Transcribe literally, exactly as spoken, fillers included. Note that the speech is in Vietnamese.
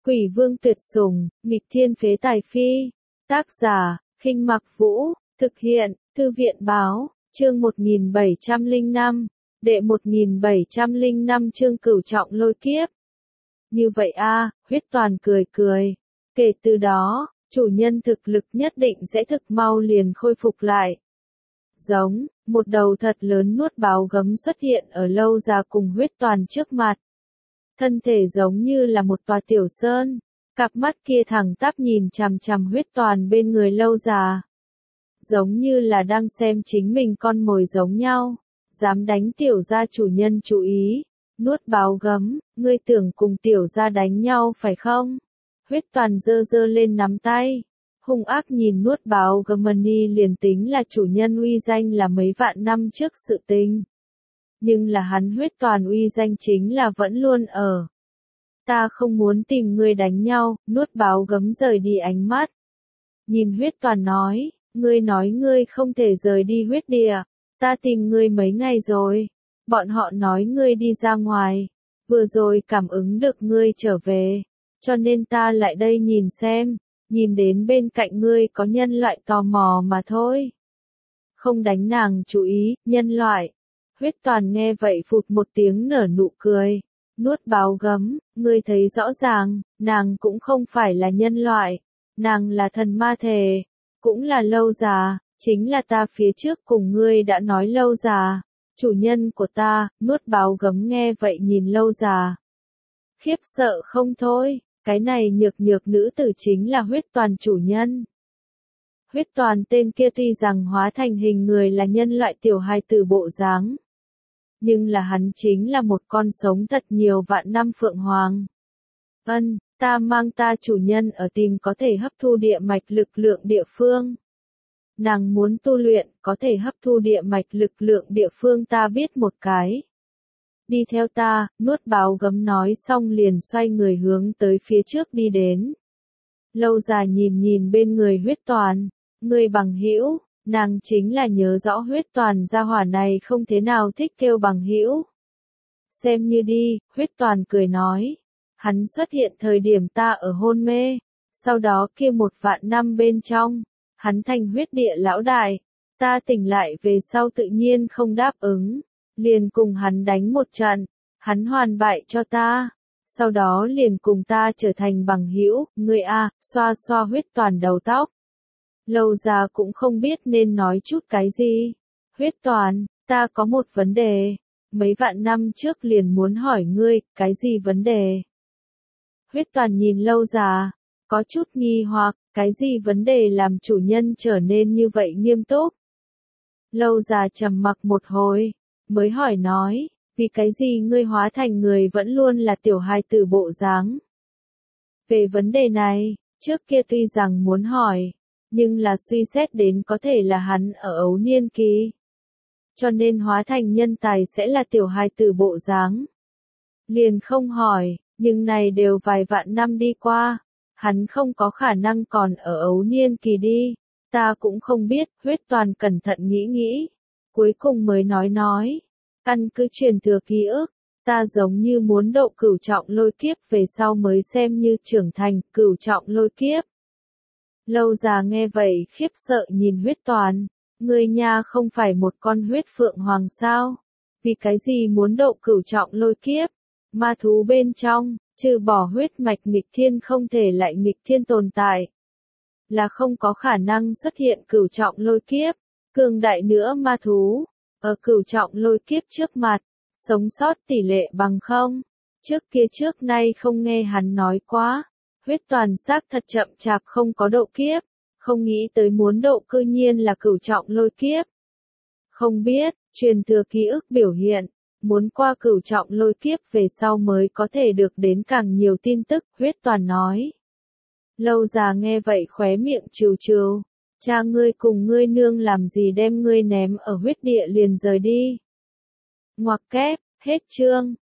Quỷ vương tuyệt sủng, nghịch thiên phế tài phi. Tác giả, Khinh Mặc Vũ, thực hiện, Thư viện báo, chương một nghìn bảy trăm lẻ năm, đệ một nghìn bảy trăm lẻ năm chương cửu trọng lôi kiếp. Như vậy a, Huyết Toàn cười cười. Kể từ đó, chủ nhân thực lực nhất định sẽ thực mau liền khôi phục lại. Giống, một đầu thật lớn nuốt báo gấm xuất hiện ở Lâu Già cùng Huyết Toàn trước mặt. Thân thể giống như là một tòa tiểu sơn, cặp mắt kia thẳng tắp nhìn chằm chằm Huyết Toàn bên người Lâu Già. Giống như là đang xem chính mình con mồi giống nhau, dám đánh tiểu gia chủ nhân chú ý, nuốt báo gấm, ngươi tưởng cùng tiểu gia đánh nhau phải không? Huyết Toàn giơ giơ lên nắm tay, hung ác nhìn nuốt báo gấm mani liền tính là chủ nhân uy danh là mấy vạn năm trước sự tình. Nhưng là hắn Huyết Toàn uy danh chính là vẫn luôn ở. Ta không muốn tìm ngươi đánh nhau, nuốt báo gấm rời đi ánh mắt. Nhìn Huyết Toàn nói, ngươi nói ngươi không thể rời đi huyết địa, ta tìm ngươi mấy ngày rồi. Bọn họ nói ngươi đi ra ngoài, vừa rồi cảm ứng được ngươi trở về, cho nên ta lại đây nhìn xem, nhìn đến bên cạnh ngươi có nhân loại tò mò mà thôi. Không đánh nàng chú ý, nhân loại. Huyết Toàn nghe vậy phụt một tiếng nở nụ cười, nuốt báo gấm, ngươi thấy rõ ràng, nàng cũng không phải là nhân loại, nàng là thần ma thể, cũng là Lâu Già, chính là ta phía trước cùng ngươi đã nói Lâu Già, chủ nhân của ta. Nuốt báo gấm nghe vậy nhìn Lâu Già, khiếp sợ không thôi, cái này nhược nhược nữ tử chính là Huyết Toàn chủ nhân. Huyết Toàn tên kia tuy rằng hóa thành hình người là nhân loại tiểu hài tử bộ dáng, nhưng là hắn chính là một con sống thật nhiều vạn năm phượng hoàng. Ân, ta mang ta chủ nhân ở tìm có thể hấp thu địa mạch lực lượng địa phương. Nàng muốn tu luyện, có thể hấp thu địa mạch lực lượng địa phương ta biết một cái. Đi theo ta, nuốt báo gấm nói xong liền xoay người hướng tới phía trước đi đến. Lâu Già nhìn nhìn bên người Huyết Toàn, người bằng hữu. Nàng chính là nhớ rõ Huyết Toàn gia hỏa này không thế nào thích kêu bằng hữu. Xem như đi, Huyết Toàn cười nói. Hắn xuất hiện thời điểm ta ở hôn mê, sau đó kia một vạn năm bên trong, hắn thành huyết địa lão đại. Ta tỉnh lại về sau tự nhiên không đáp ứng, liền cùng hắn đánh một trận, hắn hoàn bại cho ta. Sau đó liền cùng ta trở thành bằng hữu, ngươi a, xoa xoa Huyết Toàn đầu tóc. Lâu Già cũng không biết nên nói chút cái gì. Huyết Toàn, ta có một vấn đề. Mấy vạn năm trước liền muốn hỏi ngươi, cái gì vấn đề? Huyết Toàn nhìn Lâu Già, có chút nghi hoặc, cái gì vấn đề làm chủ nhân trở nên như vậy nghiêm túc? Lâu Già trầm mặc một hồi, mới hỏi nói, vì cái gì ngươi hóa thành người vẫn luôn là tiểu hài tử bộ dáng? Về vấn đề này, trước kia tuy rằng muốn hỏi, nhưng là suy xét đến có thể là hắn ở ấu niên kỳ, cho nên hóa thành nhân tài sẽ là tiểu hài tử bộ dáng. Liền không hỏi, nhưng này đều vài vạn năm đi qua, hắn không có khả năng còn ở ấu niên kỳ đi, ta cũng không biết. Huyết Toàn cẩn thận nghĩ nghĩ, cuối cùng mới nói nói, căn cứ truyền thừa ký ức, ta giống như muốn độ cửu trọng lôi kiếp về sau mới xem như trưởng thành. Cửu trọng lôi kiếp. Lâu Già nghe vậy khiếp sợ nhìn Huyết Toàn, ngươi nha không phải một con huyết phượng hoàng sao? Vì cái gì muốn độ cửu trọng lôi kiếp? Ma thú bên trong, trừ bỏ huyết mạch nghịch thiên không thể lại nghịch thiên tồn tại, là không có khả năng xuất hiện cửu trọng lôi kiếp. Cường đại nữa ma thú, ở cửu trọng lôi kiếp trước mặt, sống sót tỷ lệ bằng không. Trước kia trước nay không nghe hắn nói quá. Huyết Toàn xác thật chậm chạp không có độ kiếp, không nghĩ tới muốn độ cư nhiên là cửu trọng lôi kiếp. Không biết, truyền thừa ký ức biểu hiện, muốn qua cửu trọng lôi kiếp về sau mới có thể được đến càng nhiều tin tức. Huyết Toàn nói. Lâu Già nghe vậy khóe miệng trừ trừ, cha ngươi cùng ngươi nương làm gì đem ngươi ném ở huyết địa liền rời đi. Ngoặc kép, hết chương.